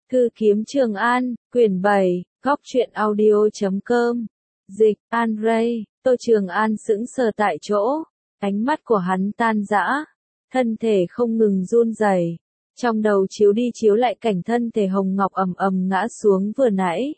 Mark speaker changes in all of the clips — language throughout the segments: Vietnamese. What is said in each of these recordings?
Speaker 1: Thư kiếm Trường An, quyển 7, góc truyện audio.com. Dịch, An Ray, Tô Trường An sững sờ tại chỗ, ánh mắt của hắn tan rã, thân thể không ngừng run rẩy, trong đầu chiếu đi chiếu lại cảnh thân thể Hồng Ngọc ầm ầm ngã xuống vừa nãy.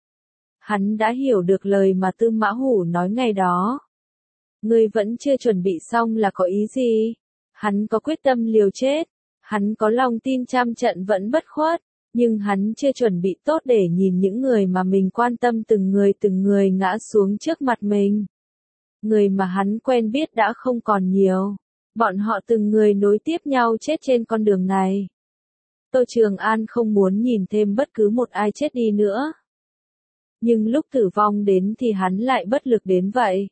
Speaker 1: Hắn đã hiểu được lời mà Tư Mã Hủ nói ngày đó. Ngươi vẫn chưa chuẩn bị xong là có ý gì? Hắn có quyết tâm liều chết, hắn có lòng tin trăm trận vẫn bất khuất, nhưng hắn chưa chuẩn bị tốt để nhìn những người mà mình quan tâm từng người ngã xuống trước mặt mình. Người mà hắn quen biết đã không còn nhiều, bọn họ từng người nối tiếp nhau chết trên con đường này. Tô Trường An không muốn nhìn thêm bất cứ một ai chết đi nữa. Nhưng lúc tử vong đến thì hắn lại bất lực đến vậy.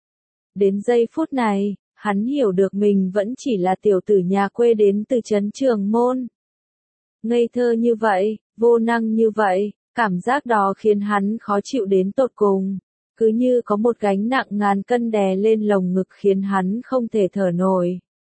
Speaker 1: Đến giây phút này, hắn hiểu được mình vẫn chỉ là tiểu tử nhà quê đến từ trấn Trường Môn. Ngây thơ như vậy, vô năng như vậy, cảm giác đó khiến hắn khó chịu đến tột cùng. Cứ như có một gánh nặng ngàn cân đè lên lồng ngực khiến hắn không thể thở nổi.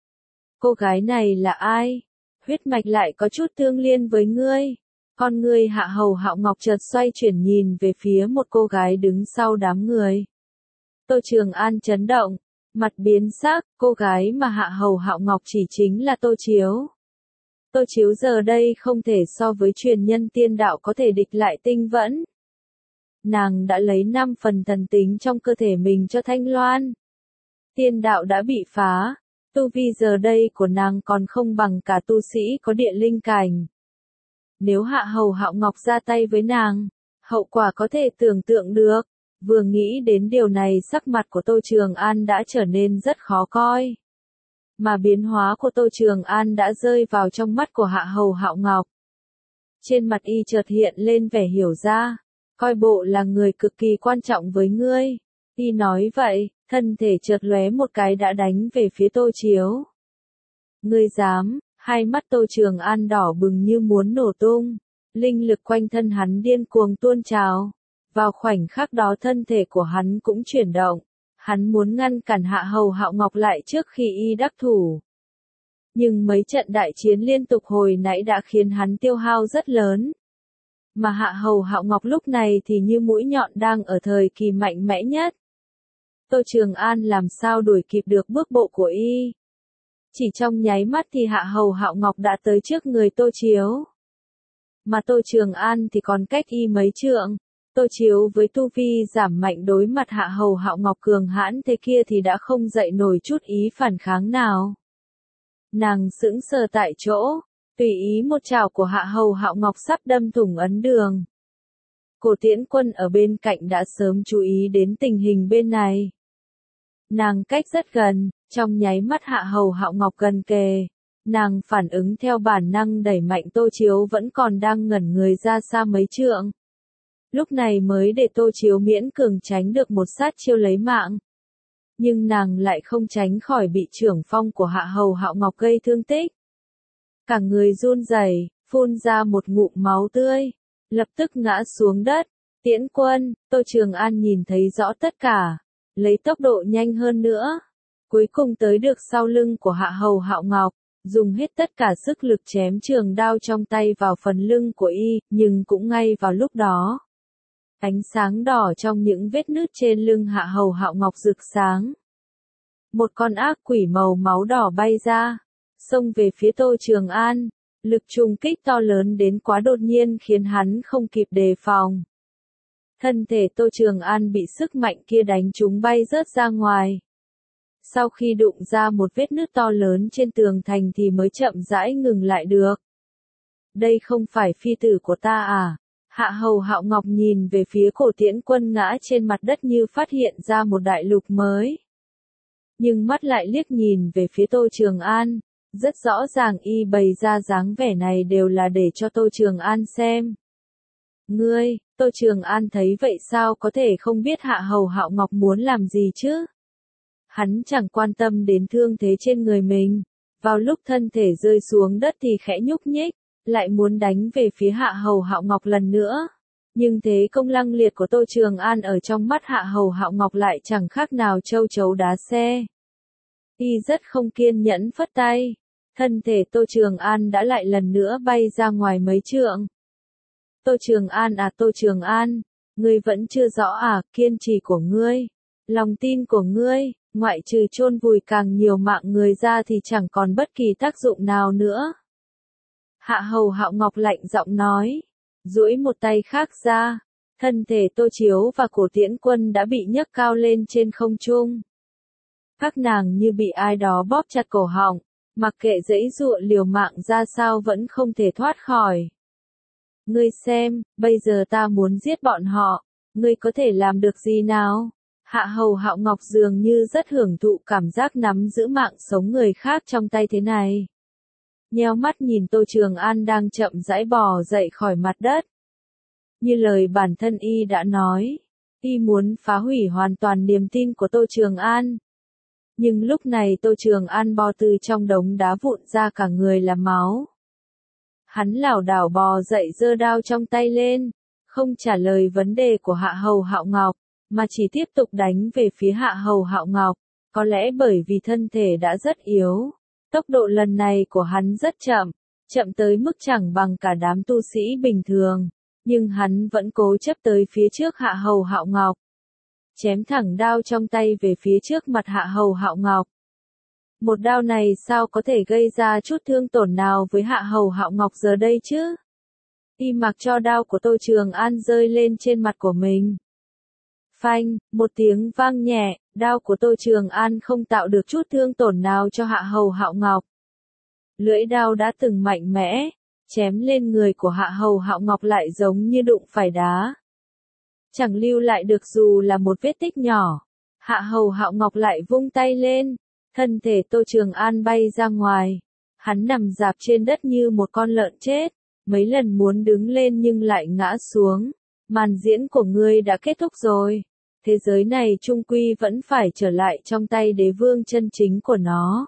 Speaker 1: Cô gái này là ai? Huyết mạch lại có chút tương liên với ngươi. Con ngươi Hạ Hầu Hạo Ngọc chợt xoay chuyển nhìn về phía một cô gái đứng sau đám người. Tô Trường An chấn động, mặt biến sắc, cô gái mà Hạ Hầu Hạo Ngọc chỉ chính là Tô Chiếu. Tô Chiếu giờ đây không thể so với truyền nhân tiên đạo có thể địch lại Tinh Vẫn. Nàng đã lấy 5 phần thần tính trong cơ thể mình cho Thanh Loan. Tiên đạo đã bị phá, tu vi giờ đây của nàng còn không bằng cả tu sĩ có địa linh cảnh. Nếu Hạ Hầu Hạo Ngọc ra tay với nàng, hậu quả có thể tưởng tượng được. Vừa nghĩ đến điều này sắc mặt của Tô Trường An đã trở nên rất khó coi. Mà biến hóa của Tô Trường An đã rơi vào trong mắt của Hạ Hầu Hạo Ngọc. Trên mặt y chợt hiện lên vẻ hiểu ra, coi bộ là người cực kỳ quan trọng với ngươi. Y nói vậy, thân thể chợt lóe một cái đã đánh về phía Tô Chiếu. Ngươi dám? Hai mắt Tô Trường An đỏ bừng như muốn nổ tung, linh lực quanh thân hắn điên cuồng tuôn trào. Vào khoảnh khắc đó thân thể của hắn cũng chuyển động, hắn muốn ngăn cản Hạ Hầu Hạo Ngọc lại trước khi y đắc thủ. Nhưng mấy trận đại chiến liên tục hồi nãy đã khiến hắn tiêu hao rất lớn. Mà Hạ Hầu Hạo Ngọc lúc này thì như mũi nhọn đang ở thời kỳ mạnh mẽ nhất. Tô Trường An làm sao đuổi kịp được bước bộ của y. Chỉ trong nháy mắt thì Hạ Hầu Hạo Ngọc đã tới trước người Tô Chiếu. Mà Tô Trường An thì còn cách y mấy trượng. Tô Chiếu với tu vi giảm mạnh đối mặt Hạ Hầu Hạo Ngọc cường hãn thế kia thì đã không dậy nổi chút ý phản kháng nào. Nàng sững sờ tại chỗ, tùy ý một chảo của Hạ Hầu Hạo Ngọc sắp đâm thủng ấn đường. Cổ Tiễn Quân ở bên cạnh đã sớm chú ý đến tình hình bên này. Nàng cách rất gần, trong nháy mắt Hạ Hầu Hạo Ngọc gần kề, nàng phản ứng theo bản năng đẩy mạnh Tô Chiếu vẫn còn đang ngẩn người ra xa mấy trượng. Lúc này mới để Tô Chiếu miễn cường tránh được một sát chiêu lấy mạng. Nhưng nàng lại không tránh khỏi bị trưởng phong của Hạ Hầu Hạo Ngọc gây thương tích. Cả người run rẩy, phun ra một ngụm máu tươi, lập tức ngã xuống đất. Tiễn Quân, Tô Trường An nhìn thấy rõ tất cả, lấy tốc độ nhanh hơn nữa. Cuối cùng tới được sau lưng của Hạ Hầu Hạo Ngọc, dùng hết tất cả sức lực chém trường đao trong tay vào phần lưng của y, nhưng cũng ngay vào lúc đó. Ánh sáng đỏ trong những vết nứt trên lưng Hạ Hầu Hạo Ngọc rực sáng. Một con ác quỷ màu máu đỏ bay ra, xông về phía Tô Trường An, lực trùng kích to lớn đến quá đột nhiên khiến hắn không kịp đề phòng. Thân thể Tô Trường An bị sức mạnh kia đánh trúng bay rớt ra ngoài. Sau khi đụng ra một vết nứt to lớn trên tường thành thì mới chậm rãi ngừng lại được. Đây không phải phi tử của ta à? Hạ Hầu Hạo Ngọc nhìn về phía Cổ Tiễn Quân ngã trên mặt đất như phát hiện ra một đại lục mới. Nhưng mắt lại liếc nhìn về phía Tô Trường An, rất rõ ràng y bày ra dáng vẻ này đều là để cho Tô Trường An xem. Ngươi, Tô Trường An thấy vậy sao có thể không biết Hạ Hầu Hạo Ngọc muốn làm gì chứ? Hắn chẳng quan tâm đến thương thế trên người mình, vào lúc thân thể rơi xuống đất thì khẽ nhúc nhích, lại muốn đánh về phía Hạ Hầu Hạo Ngọc lần nữa. Nhưng thế công lăng liệt của Tô Trường An ở trong mắt Hạ Hầu Hạo Ngọc lại chẳng khác nào châu chấu đá xe. Y rất không kiên nhẫn phất tay, thân thể Tô Trường An đã lại lần nữa bay ra ngoài mấy trượng. Tô Trường An à, Tô Trường An, ngươi vẫn chưa rõ à, kiên trì của ngươi, lòng tin của ngươi, ngoại trừ chôn vùi càng nhiều mạng người ra thì chẳng còn bất kỳ tác dụng nào nữa. Hạ Hầu Hạo Ngọc lạnh giọng nói, duỗi một tay khác ra, thân thể Tô Chiếu và Cổ Tiễn Quân đã bị nhấc cao lên trên không trung. Các nàng như bị ai đó bóp chặt cổ họng, mặc kệ giãy giụa liều mạng ra sao vẫn không thể thoát khỏi. Ngươi xem, bây giờ ta muốn giết bọn họ, ngươi có thể làm được gì nào? Hạ Hầu Hạo Ngọc dường như rất hưởng thụ cảm giác nắm giữ mạng sống người khác trong tay thế này. Nheo mắt nhìn Tô Trường An đang chậm rãi bò dậy khỏi mặt đất. Như lời bản thân y đã nói, y muốn phá hủy hoàn toàn niềm tin của Tô Trường An. Nhưng lúc này Tô Trường An bò từ trong đống đá vụn ra cả người là máu. Hắn lảo đảo bò dậy giơ đao trong tay lên, không trả lời vấn đề của Hạ Hầu Hạo Ngọc, mà chỉ tiếp tục đánh về phía Hạ Hầu Hạo Ngọc, có lẽ bởi vì thân thể đã rất yếu. Tốc độ lần này của hắn rất chậm, chậm tới mức chẳng bằng cả đám tu sĩ bình thường, nhưng hắn vẫn cố chấp tới phía trước Hạ Hầu Hạo Ngọc. Chém thẳng đao trong tay về phía trước mặt Hạ Hầu Hạo Ngọc. Một đao này sao có thể gây ra chút thương tổn nào với Hạ Hầu Hạo Ngọc giờ đây chứ? Y mặc cho đao của Tô Trường An rơi lên trên mặt của mình. Phanh, một tiếng vang nhẹ, đao của Tô Trường An không tạo được chút thương tổn nào cho Hạ Hầu Hạo Ngọc. Lưỡi đao đã từng mạnh mẽ, chém lên người của Hạ Hầu Hạo Ngọc lại giống như đụng phải đá. Chẳng lưu lại được dù là một vết tích nhỏ. Hạ Hầu Hạo Ngọc lại vung tay lên, thân thể Tô Trường An bay ra ngoài. Hắn nằm rạp trên đất như một con lợn chết, mấy lần muốn đứng lên nhưng lại ngã xuống. Màn diễn của ngươi đã kết thúc rồi. Thế giới này chung quy vẫn phải trở lại trong tay đế vương chân chính của nó.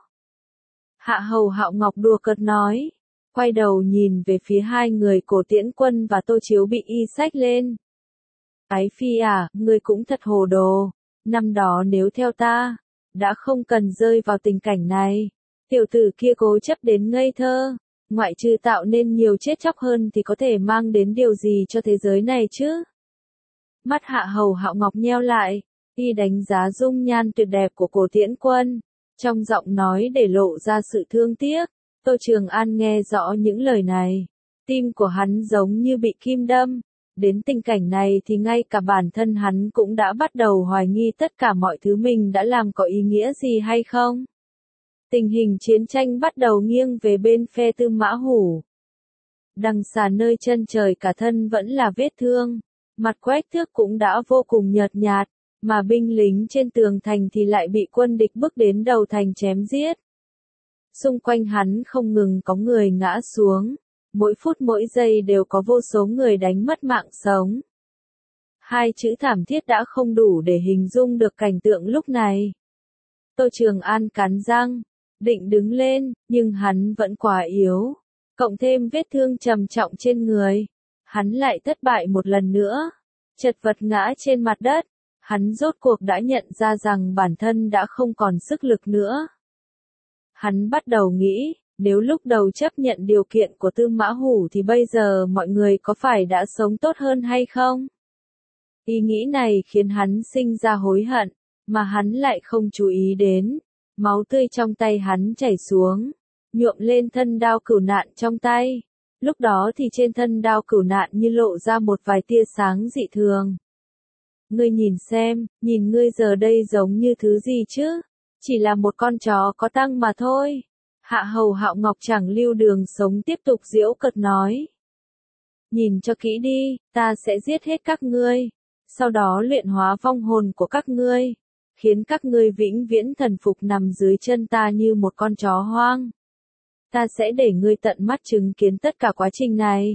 Speaker 1: Hạ Hầu Hạo Ngọc đùa cợt nói, quay đầu nhìn về phía hai người Cổ Tiễn Quân và Tô Chiếu bị y xách lên. Ái phi à, ngươi cũng thật hồ đồ, năm đó nếu theo ta, đã không cần rơi vào tình cảnh này. Tiểu tử kia cố chấp đến ngây thơ, ngoại trừ tạo nên nhiều chết chóc hơn thì có thể mang đến điều gì cho thế giới này chứ? Mắt Hạ Hầu Hạo Ngọc nheo lại, y đánh giá dung nhan tuyệt đẹp của Cổ Tiễn Quân, trong giọng nói để lộ ra sự thương tiếc. Tô Trường An nghe rõ những lời này, tim của hắn giống như bị kim đâm. Đến tình cảnh này thì ngay cả bản thân hắn cũng đã bắt đầu hoài nghi tất cả mọi thứ mình đã làm có ý nghĩa gì hay không. Tình hình chiến tranh bắt đầu nghiêng về bên phe Tư Mã Hủ. Đằng xa nơi chân trời cả thân vẫn là vết thương, mặt Quách Thước cũng đã vô cùng nhợt nhạt, mà binh lính trên tường thành thì lại bị quân địch bước đến đầu thành chém giết. Xung quanh hắn không ngừng có người ngã xuống, mỗi phút mỗi giây đều có vô số người đánh mất mạng sống. Hai chữ thảm thiết đã không đủ để hình dung được cảnh tượng lúc này. Tô Trường An cắn răng, định đứng lên, nhưng hắn vẫn quá yếu, cộng thêm vết thương trầm trọng trên người, hắn lại thất bại một lần nữa, chật vật ngã trên mặt đất, hắn rốt cuộc đã nhận ra rằng bản thân đã không còn sức lực nữa. Hắn bắt đầu nghĩ, nếu lúc đầu chấp nhận điều kiện của Tư Mã Hủ thì bây giờ mọi người có phải đã sống tốt hơn hay không? Ý nghĩ này khiến hắn sinh ra hối hận, mà hắn lại không chú ý đến. Máu tươi trong tay hắn chảy xuống, nhuộm lên thân đao cửu nạn trong tay. Lúc đó thì trên thân đao cửu nạn như lộ ra một vài tia sáng dị thường. Ngươi nhìn xem, nhìn ngươi giờ đây giống như thứ gì chứ? Chỉ là một con chó có tăng mà thôi. Hạ Hầu Hạo Ngọc chẳng lưu đường sống tiếp tục giễu cợt nói. Nhìn cho kỹ đi, ta sẽ giết hết các ngươi. Sau đó luyện hóa vong hồn của các ngươi, khiến các ngươi vĩnh viễn thần phục nằm dưới chân ta như một con chó hoang. Ta sẽ để ngươi tận mắt chứng kiến tất cả quá trình này.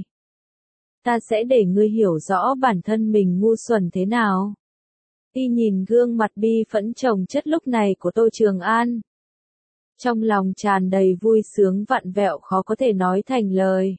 Speaker 1: Ta sẽ để ngươi hiểu rõ bản thân mình ngu xuẩn thế nào. Y nhìn gương mặt bi phẫn chồng chất lúc này của Tô Trường An. Trong lòng tràn đầy vui sướng vặn vẹo khó có thể nói thành lời.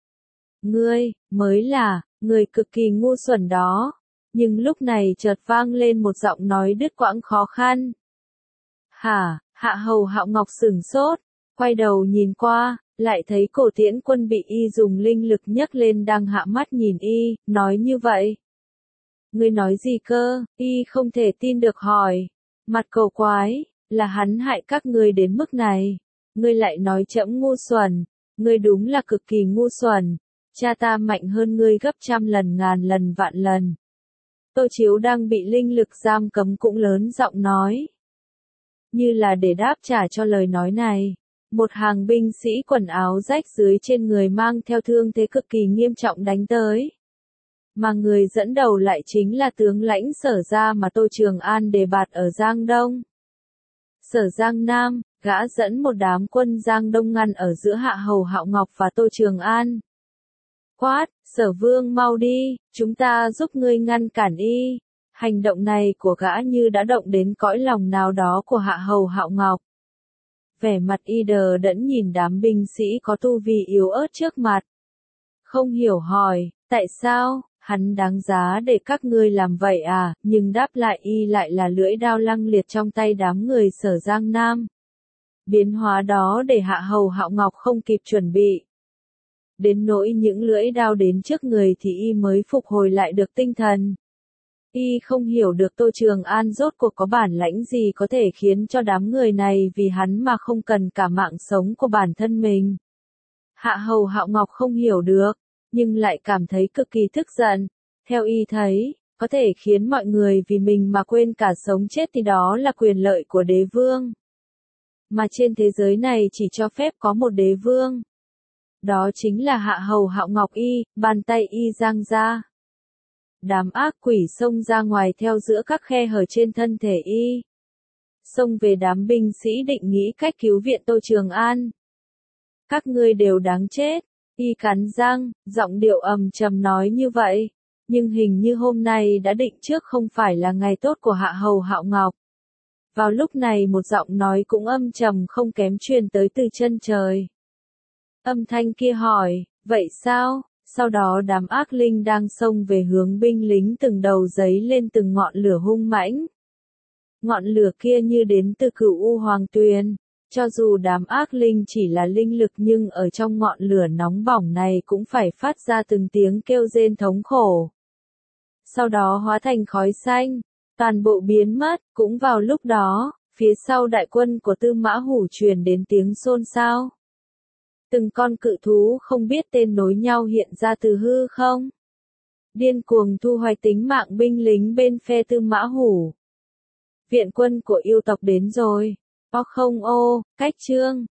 Speaker 1: Ngươi, mới là, người cực kỳ ngu xuẩn đó. Nhưng lúc này chợt vang lên một giọng nói đứt quãng khó khăn. Hả, Hạ Hầu Hạo Ngọc sửng sốt, Quay đầu nhìn qua, lại thấy Cổ Tiễn Quân bị y dùng linh lực nhấc lên đang hạ mắt nhìn y, nói như vậy. Ngươi nói gì cơ? Y không thể tin được hỏi. Mặt cầu quái, là hắn hại các ngươi đến mức này. Ngươi lại nói trẫm ngu xuẩn, ngươi đúng là cực kỳ ngu xuẩn. Cha ta mạnh hơn ngươi gấp trăm lần ngàn lần vạn lần. Tô Chiếu đang bị linh lực giam cấm cũng lớn giọng nói. Như là để đáp trả cho lời nói này. Một hàng binh sĩ quần áo rách dưới trên người mang theo thương thế cực kỳ nghiêm trọng đánh tới. Mà người dẫn đầu lại chính là tướng lãnh Sở Gia mà Tô Trường An đề bạt ở Giang Đông. Sở Giang Nam, gã dẫn một đám quân Giang Đông ngăn ở giữa Hạ Hầu Hạo Ngọc và Tô Trường An. Quát, Sở Vương mau đi, chúng ta giúp ngươi ngăn cản y. Hành động này của gã như đã động đến cõi lòng nào đó của Hạ Hầu Hạo Ngọc. Vẻ mặt y đờ đẫn nhìn đám binh sĩ có tu vi yếu ớt trước mặt. Không hiểu hỏi, tại sao, hắn đáng giá để các ngươi làm vậy à, nhưng đáp lại y lại là lưỡi đao lăng liệt trong tay đám người Sở Giang Nam. Biến hóa đó để Hạ Hầu Hạo Ngọc không kịp chuẩn bị. Đến nỗi những lưỡi đao đến trước người thì y mới phục hồi lại được tinh thần. Y không hiểu được Tô Trường An rốt cuộc có bản lãnh gì có thể khiến cho đám người này vì hắn mà không cần cả mạng sống của bản thân mình. Hạ Hầu Hạo Ngọc không hiểu được, nhưng lại cảm thấy cực kỳ tức giận. Theo y thấy, có thể khiến mọi người vì mình mà quên cả sống chết thì đó là quyền lợi của đế vương. Mà trên thế giới này chỉ cho phép có một đế vương. Đó chính là Hạ Hầu Hạo Ngọc y, bàn tay y giang ra. Đám ác quỷ xông ra ngoài theo giữa các khe hở trên thân thể y. Xông về đám binh sĩ định nghĩ cách cứu viện Tô Trường An. Các ngươi đều đáng chết. Y cắn răng, giọng điệu trầm nói như vậy. Nhưng hình như hôm nay đã định trước không phải là ngày tốt của Hạ Hầu Hạo Ngọc. Vào lúc này một giọng nói cũng trầm không kém truyền tới từ chân trời. Âm thanh kia hỏi, vậy sao? Sau đó đám ác linh đang xông về hướng binh lính từng đầu giấy lên từng ngọn lửa hung mãnh. Ngọn lửa kia như đến từ Cửu U Hoàng Tuyền. Cho dù đám ác linh chỉ là linh lực nhưng ở trong ngọn lửa nóng bỏng này cũng phải phát ra từng tiếng kêu rên thống khổ. Sau đó hóa thành khói xanh, toàn bộ biến mất. Cũng vào lúc đó, phía sau đại quân của Tư Mã Hủ truyền đến tiếng xôn xao. Từng con cự thú không biết tên nối nhau hiện ra từ hư không. Điên cuồng thu hoạch tính mạng binh lính bên phe Tư Mã Hủ. Viện quân của yêu tộc đến rồi. Cách chương